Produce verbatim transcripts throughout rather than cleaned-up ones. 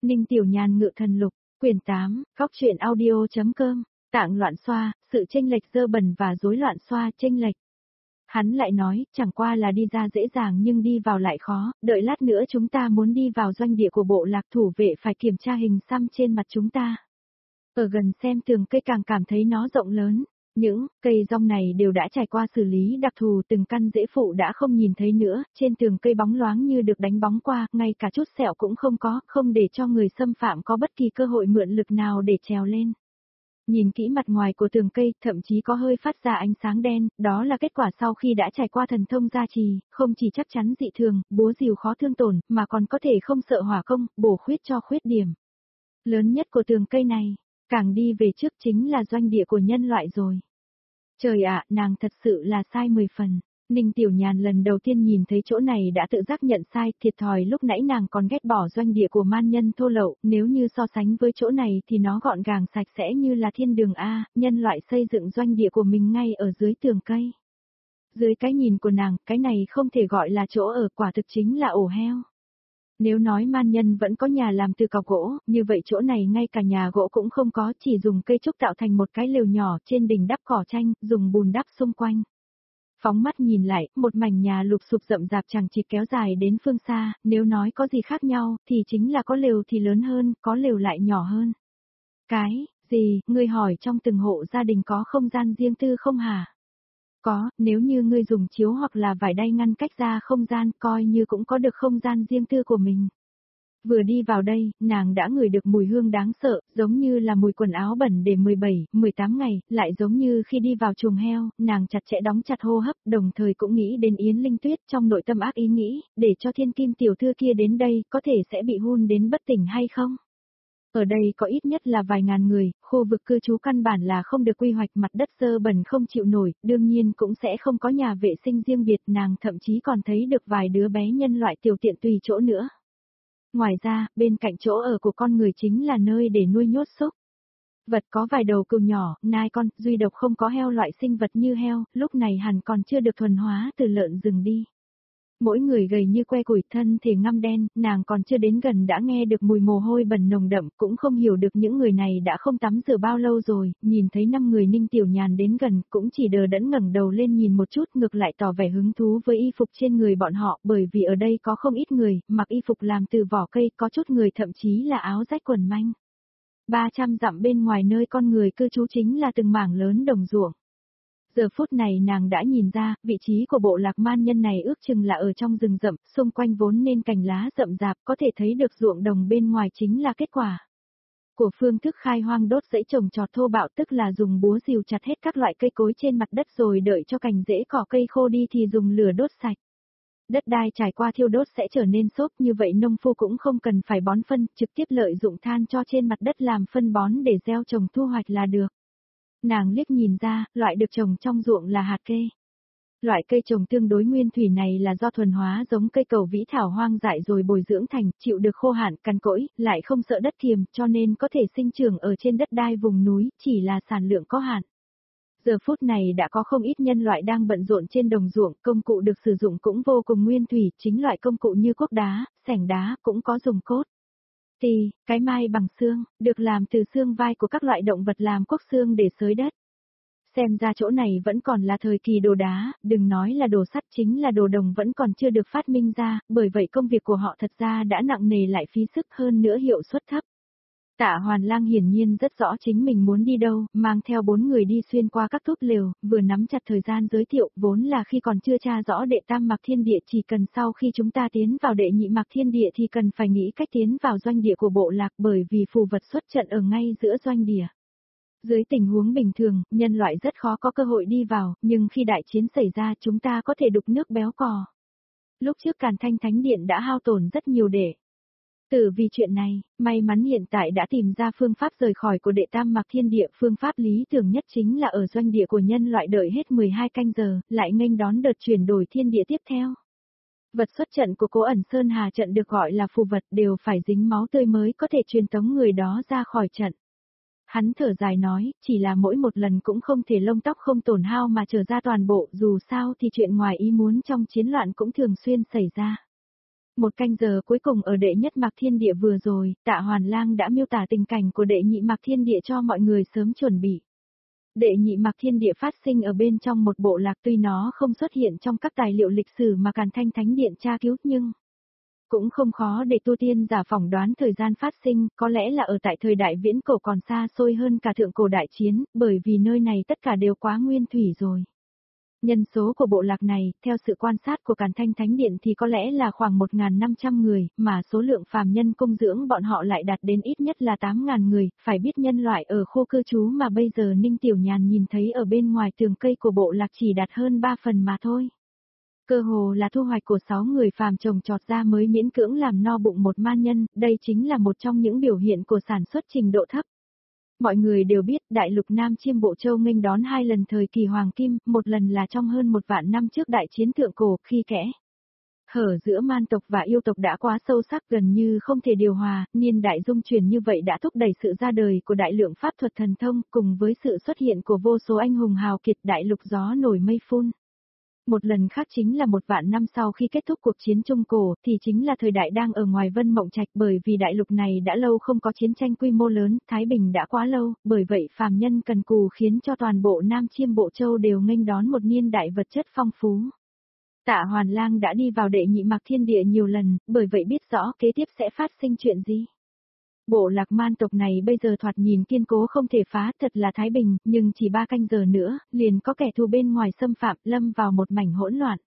Ninh Tiểu Nhàn ngự thần lục, quyển tám, góc truyện audio.com, tạng loạn xoa, sự chênh lệch dơ bẩn và rối loạn xoa chênh lệch. Hắn lại nói, chẳng qua là đi ra dễ dàng nhưng đi vào lại khó, đợi lát nữa chúng ta muốn đi vào doanh địa của bộ lạc thủ vệ phải kiểm tra hình xăm trên mặt chúng ta. Ở gần xem tường cây càng cảm thấy nó rộng lớn. Những cây rong này đều đã trải qua xử lý đặc thù, từng căn rễ phụ đã không nhìn thấy nữa, trên tường cây bóng loáng như được đánh bóng qua, ngay cả chút sẹo cũng không có, không để cho người xâm phạm có bất kỳ cơ hội mượn lực nào để trèo lên. Nhìn kỹ mặt ngoài của tường cây, thậm chí có hơi phát ra ánh sáng đen, đó là kết quả sau khi đã trải qua thần thông gia trì, không chỉ chắc chắn dị thường, búa rìu khó thương tổn, mà còn có thể không sợ hỏa công, bổ khuyết cho khuyết điểm lớn nhất của tường cây này. Càng đi về trước chính là doanh địa của nhân loại rồi. Trời ạ, nàng thật sự là sai mười phần. Ninh Tiểu Nhàn lần đầu tiên nhìn thấy chỗ này đã tự giác nhận sai, thiệt thòi lúc nãy nàng còn ghét bỏ doanh địa của man nhân thô lậu, nếu như so sánh với chỗ này thì nó gọn gàng sạch sẽ như là thiên đường A, nhân loại xây dựng doanh địa của mình ngay ở dưới tường cây. Dưới cái nhìn của nàng, cái này không thể gọi là chỗ ở, quả thực chính là ổ heo. Nếu nói man nhân vẫn có nhà làm từ cọc gỗ, như vậy chỗ này ngay cả nhà gỗ cũng không có, chỉ dùng cây trúc tạo thành một cái lều nhỏ, trên đỉnh đắp cỏ tranh, dùng bùn đắp xung quanh. Phóng mắt nhìn lại, một mảnh nhà lụp xụp rậm rạp chằng chịt kéo dài đến phương xa, nếu nói có gì khác nhau, thì chính là có lều thì lớn hơn, có lều lại nhỏ hơn. Cái, gì, ngươi hỏi trong từng hộ gia đình có không gian riêng tư không hả? Có, nếu như ngươi dùng chiếu hoặc là vải đay ngăn cách ra không gian, coi như cũng có được không gian riêng tư của mình. Vừa đi vào đây, nàng đã ngửi được mùi hương đáng sợ, giống như là mùi quần áo bẩn để mười bảy, mười tám ngày, lại giống như khi đi vào chuồng heo, nàng chặt chẽ đóng chặt hô hấp, đồng thời cũng nghĩ đến Yến Linh Tuyết trong nội tâm ác ý nghĩ, để cho thiên kim tiểu thư kia đến đây, có thể sẽ bị hun đến bất tỉnh hay không? Ở đây có ít nhất là vài ngàn người, khu vực cư trú căn bản là không được quy hoạch, mặt đất dơ bẩn không chịu nổi, đương nhiên cũng sẽ không có nhà vệ sinh riêng biệt, nàng thậm chí còn thấy được vài đứa bé nhân loại tiểu tiện tùy chỗ nữa. Ngoài ra, bên cạnh chỗ ở của con người chính là nơi để nuôi nhốt súc. Vật có vài đầu cừu nhỏ, nai con, duy độc không có heo loại sinh vật như heo, lúc này hẳn còn chưa được thuần hóa từ lợn rừng đi. Mỗi người gầy như que củi, thân thể ngăm đen, nàng còn chưa đến gần đã nghe được mùi mồ hôi bẩn nồng đậm, cũng không hiểu được những người này đã không tắm rửa bao lâu rồi, nhìn thấy năm người Ninh Tiểu Nhàn đến gần, cũng chỉ đờ đẫn ngẩng đầu lên nhìn một chút, ngược lại tỏ vẻ hứng thú với y phục trên người bọn họ, bởi vì ở đây có không ít người, mặc y phục làm từ vỏ cây, có chút người thậm chí là áo rách quần manh. ba trăm dặm bên ngoài nơi con người cư trú chính là từng mảng lớn đồng ruộng. Giờ phút này nàng đã nhìn ra, vị trí của bộ lạc man nhân này ước chừng là ở trong rừng rậm, xung quanh vốn nên cành lá rậm rạp, có thể thấy được ruộng đồng bên ngoài chính là kết quả của phương thức khai hoang đốt rẫy trồng trọt thô bạo, tức là dùng búa rìu chặt hết các loại cây cối trên mặt đất rồi đợi cho cành rễ cỏ cây khô đi thì dùng lửa đốt sạch. Đất đai trải qua thiêu đốt sẽ trở nên xốp, như vậy nông phu cũng không cần phải bón phân, trực tiếp lợi dụng than cho trên mặt đất làm phân bón để gieo trồng thu hoạch là được. Nàng liếc nhìn ra, loại được trồng trong ruộng là hạt kê. Loại cây trồng tương đối nguyên thủy này là do thuần hóa giống cây cầu vĩ thảo hoang dại rồi bồi dưỡng thành, chịu được khô hạn, cằn cỗi, lại không sợ đất kiềm, cho nên có thể sinh trưởng ở trên đất đai vùng núi, chỉ là sản lượng có hạn. Giờ phút này đã có không ít nhân loại đang bận rộn trên đồng ruộng, công cụ được sử dụng cũng vô cùng nguyên thủy, chính loại công cụ như cuốc đá, xẻng đá, cũng có dùng cốt. Tì, cái mai bằng xương, được làm từ xương vai của các loại động vật làm cuốc xương để xới đất. Xem ra chỗ này vẫn còn là thời kỳ đồ đá, đừng nói là đồ sắt, chính là đồ đồng vẫn còn chưa được phát minh ra, bởi vậy công việc của họ thật ra đã nặng nề lại phí sức, hơn nữa hiệu suất thấp. Tạ Hoàn Lang hiển nhiên rất rõ chính mình muốn đi đâu, mang theo bốn người đi xuyên qua các túp lều, vừa nắm chặt thời gian giới thiệu, vốn là khi còn chưa tra rõ đệ tam mạc thiên địa, chỉ cần sau khi chúng ta tiến vào đệ nhị mạc thiên địa thì cần phải nghĩ cách tiến vào doanh địa của bộ lạc, bởi vì phù vật xuất trận ở ngay giữa doanh địa. Dưới tình huống bình thường, nhân loại rất khó có cơ hội đi vào, nhưng khi đại chiến xảy ra chúng ta có thể đục nước béo cò. Lúc trước Càn Thanh Thánh Điện đã hao tổn rất nhiều để Từ vì chuyện này, may mắn hiện tại đã tìm ra phương pháp rời khỏi của đệ tam mạc thiên địa, phương pháp lý tưởng nhất chính là ở doanh địa của nhân loại đợi hết mười hai canh giờ, lại nghênh đón đợt chuyển đổi thiên địa tiếp theo. Vật xuất trận của Cố Ẩn Sơn Hà trận được gọi là phù vật, đều phải dính máu tươi mới có thể truyền tống người đó ra khỏi trận. Hắn thở dài nói, chỉ là mỗi một lần cũng không thể lông tóc không tổn hao mà trở ra toàn bộ, dù sao thì chuyện ngoài ý muốn trong chiến loạn cũng thường xuyên xảy ra. Một canh giờ cuối cùng ở đệ nhất Mạc Thiên Địa vừa rồi, Tạ Hoàn Lang đã miêu tả tình cảnh của đệ nhị Mạc Thiên Địa cho mọi người sớm chuẩn bị. Đệ nhị Mạc Thiên Địa phát sinh ở bên trong một bộ lạc, tuy nó không xuất hiện trong các tài liệu lịch sử mà Càn Thanh Thánh Điện tra cứu, nhưng cũng không khó để tu tiên giả phỏng đoán thời gian phát sinh, có lẽ là ở tại thời đại viễn cổ còn xa xôi hơn cả thượng cổ đại chiến, bởi vì nơi này tất cả đều quá nguyên thủy rồi. Nhân số của bộ lạc này, theo sự quan sát của Càn Thanh Thánh Điện thì có lẽ là khoảng một nghìn năm trăm người, mà số lượng phàm nhân cung dưỡng bọn họ lại đạt đến ít nhất là tám nghìn người, phải biết nhân loại ở khu cư trú mà bây giờ Ninh Tiểu Nhàn nhìn thấy ở bên ngoài tường cây của bộ lạc chỉ đạt hơn ba phần mà thôi. Cơ hồ là thu hoạch của sáu người phàm trồng trọt ra mới miễn cưỡng làm no bụng một man nhân, đây chính là một trong những biểu hiện của sản xuất trình độ thấp. Mọi người đều biết đại lục Nam Chiêm Bộ Châu nghênh đón hai lần thời kỳ hoàng kim, một lần là trong hơn một vạn năm trước đại chiến thượng cổ, khi kẽ hở giữa man tộc và yêu tộc đã quá sâu sắc gần như không thể điều hòa, niên đại dung chuyển như vậy đã thúc đẩy sự ra đời của đại lượng pháp thuật thần thông, cùng với sự xuất hiện của vô số anh hùng hào kiệt, đại lục gió nổi mây phun. Một lần khác chính là một vạn năm sau khi kết thúc cuộc chiến Trung Cổ, thì chính là thời đại đang ở ngoài Vân Mộng Trạch, bởi vì đại lục này đã lâu không có chiến tranh quy mô lớn, Thái Bình đã quá lâu, bởi vậy phàm nhân cần cù khiến cho toàn bộ Nam Chiêm Bộ Châu đều nghênh đón một niên đại vật chất phong phú. Tạ Hoàn Lang đã đi vào đệ nhị Mạc Thiên Địa nhiều lần, bởi vậy biết rõ kế tiếp sẽ phát sinh chuyện gì. Bộ lạc man tộc này bây giờ thoạt nhìn kiên cố không thể phá, thật là thái bình, nhưng chỉ ba canh giờ nữa, liền có kẻ thù bên ngoài xâm phạm, lâm vào một mảnh hỗn loạn.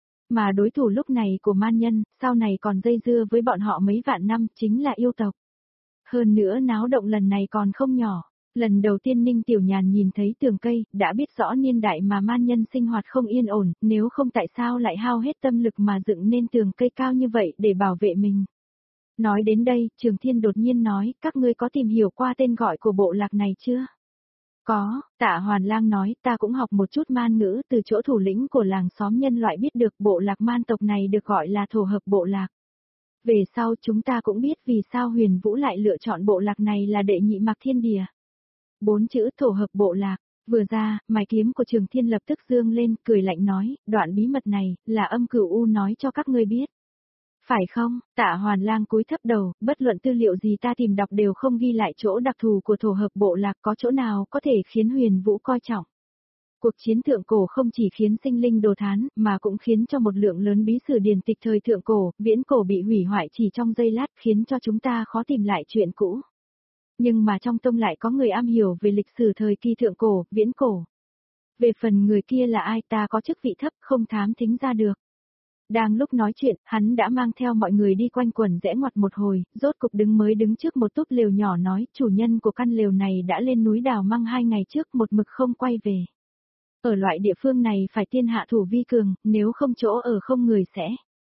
Mà đối thủ lúc này của man nhân, sau này còn dây dưa với bọn họ mấy vạn năm, chính là yêu tộc. Hơn nữa náo động lần này còn không nhỏ. Lần đầu tiên Ninh Tiểu Nhàn nhìn thấy tường cây, đã biết rõ niên đại mà man nhân sinh hoạt không yên ổn, nếu không tại sao lại hao hết tâm lực mà dựng nên tường cây cao như vậy để bảo vệ mình. Nói đến đây, Trường Thiên đột nhiên nói, các ngươi có tìm hiểu qua tên gọi của bộ lạc này chưa? Có, Tạ Hoàn Lang nói, ta cũng học một chút man ngữ từ chỗ thủ lĩnh của làng xóm nhân loại biết được bộ lạc man tộc này được gọi là thổ hợp bộ lạc. Về sau chúng ta cũng biết vì sao Huyền Vũ lại lựa chọn bộ lạc này là đệ nhị Mạc Thiên Địa. Bốn chữ thổ hợp bộ lạc, vừa ra, mài kiếm của Trường Thiên lập tức dương lên, cười lạnh nói, đoạn bí mật này, là Âm Cửu U nói cho các ngươi biết. Phải không? Tạ Hoàn Lang cúi thấp đầu, bất luận tư liệu gì ta tìm đọc đều không ghi lại chỗ đặc thù của thổ hợp bộ lạc, có chỗ nào có thể khiến Huyền Vũ coi trọng. Cuộc chiến thượng cổ không chỉ khiến sinh linh đồ thán, mà cũng khiến cho một lượng lớn bí sử điển tịch thời thượng cổ, viễn cổ bị hủy hoại chỉ trong giây lát, khiến cho chúng ta khó tìm lại chuyện cũ. Nhưng mà trong tông lại có người am hiểu về lịch sử thời kỳ thượng cổ, viễn cổ. Về phần người kia là ai ta có chức vị thấp, không thám thính ra được. Đang lúc nói chuyện, hắn đã mang theo mọi người đi quanh quần rẽ ngoặt một hồi, rốt cục đứng mới đứng trước một túp lều nhỏ nói, chủ nhân của căn lều này đã lên núi Đào Măng hai ngày trước một mực không quay về. Ở loại địa phương này phải tiên hạ thủ vi cường, nếu không chỗ ở không người sẽ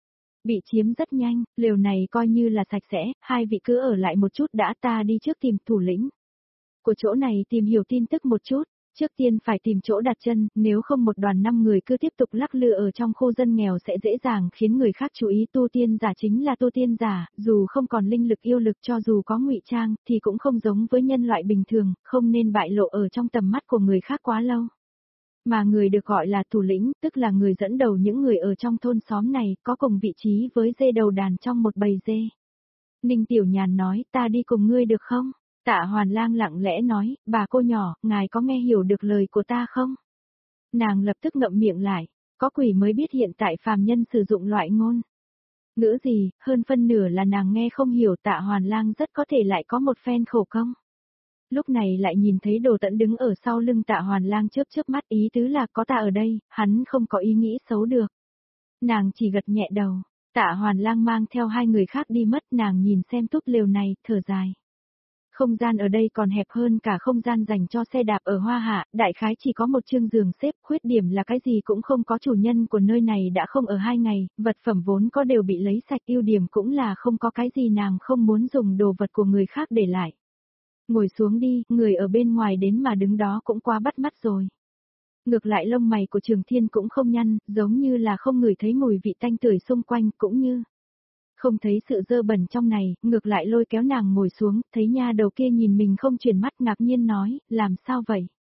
bị chiếm rất nhanh, lều này coi như là sạch sẽ, hai vị cứ ở lại một chút đã, ta đi trước tìm thủ lĩnh của chỗ này tìm hiểu tin tức một chút. Trước tiên phải tìm chỗ đặt chân, nếu không một đoàn năm người cứ tiếp tục lắc lư ở trong khu dân nghèo sẽ dễ dàng khiến người khác chú ý. Tu tiên giả chính là tu tiên giả, dù không còn linh lực yêu lực cho dù có ngụy trang, thì cũng không giống với nhân loại bình thường, không nên bại lộ ở trong tầm mắt của người khác quá lâu. Mà người được gọi là thủ lĩnh, tức là người dẫn đầu những người ở trong thôn xóm này, có cùng vị trí với dê đầu đàn trong một bầy dê. Ninh Tiểu Nhàn nói, ta đi cùng ngươi được không? Tạ Hoàn Lang lặng lẽ nói, bà cô nhỏ, ngài có nghe hiểu được lời của ta không? Nàng lập tức ngậm miệng lại, có quỷ mới biết hiện tại phàm nhân sử dụng loại ngôn ngữ gì, hơn phân nửa là nàng nghe không hiểu. Tạ Hoàn Lang rất có thể lại có một phen khổ công. Lúc này lại nhìn thấy Đồ Tẫn đứng ở sau lưng Tạ Hoàn Lang chớp chớp mắt, ý tứ là có ta ở đây, hắn không có ý nghĩ xấu được. Nàng chỉ gật nhẹ đầu, Tạ Hoàn Lang mang theo hai người khác đi mất, nàng nhìn xem túp lều này, thở dài. Không gian ở đây còn hẹp hơn cả không gian dành cho xe đạp ở Hoa Hạ, đại khái chỉ có một chương giường xếp, khuyết điểm là cái gì cũng không có, chủ nhân của nơi này đã không ở hai ngày, vật phẩm vốn có đều bị lấy sạch, ưu điểm cũng là không có cái gì nàng không muốn dùng đồ vật của người khác để lại. Ngồi xuống đi, người ở bên ngoài đến mà đứng đó cũng quá bắt mắt rồi. Ngược lại lông mày của Trường Thiên cũng không nhăn, giống như là không ngửi thấy mùi vị tanh tưởi xung quanh, cũng như không thấy sự dơ bẩn trong này, ngược lại lôi kéo nàng ngồi xuống, thấy nha đầu kia nhìn mình không chuyển mắt, ngạc nhiên nói, làm sao vậy?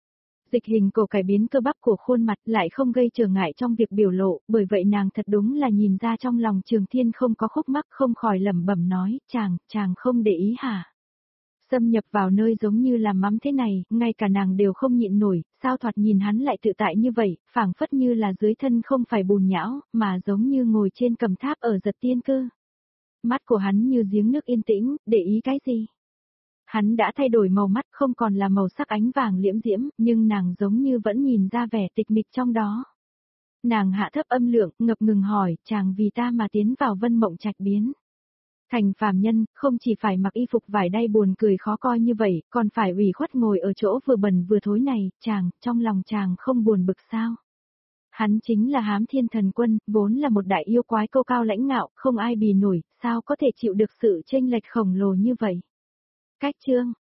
Dịch hình cổ cải biến cơ bắp của khuôn mặt lại không gây trở ngại trong việc biểu lộ, bởi vậy nàng thật đúng là nhìn ra trong lòng Trường Thiên không có khúc mắc, không khỏi lẩm bẩm nói, chàng, chàng không để ý hả? Xâm nhập vào nơi giống như làm mắm thế này, ngay cả nàng đều không nhịn nổi, sao thoạt nhìn hắn lại tự tại như vậy, phảng phất như là dưới thân không phải bùn nhão, mà giống như ngồi trên cầm tháp ở Giật Tiên cơ. Mắt của hắn như giếng nước yên tĩnh, để ý cái gì? Hắn đã thay đổi màu mắt, không còn là màu sắc ánh vàng liễm diễm, nhưng nàng giống như vẫn nhìn ra vẻ tịch mịch trong đó. Nàng hạ thấp âm lượng, ngập ngừng hỏi, chàng vì ta mà tiến vào Vân Mộng Trạch biến. Thành phàm nhân, không chỉ phải mặc y phục vải đay buồn cười khó coi như vậy, còn phải ủy khuất ngồi ở chỗ vừa bẩn vừa thối này, chàng, trong lòng chàng không buồn bực sao? Hắn chính là Hám Thiên Thần Quân, vốn là một đại yêu quái cô cao lãnh ngạo, không ai bì nổi, sao có thể chịu được sự chênh lệch khổng lồ như vậy? Cách chương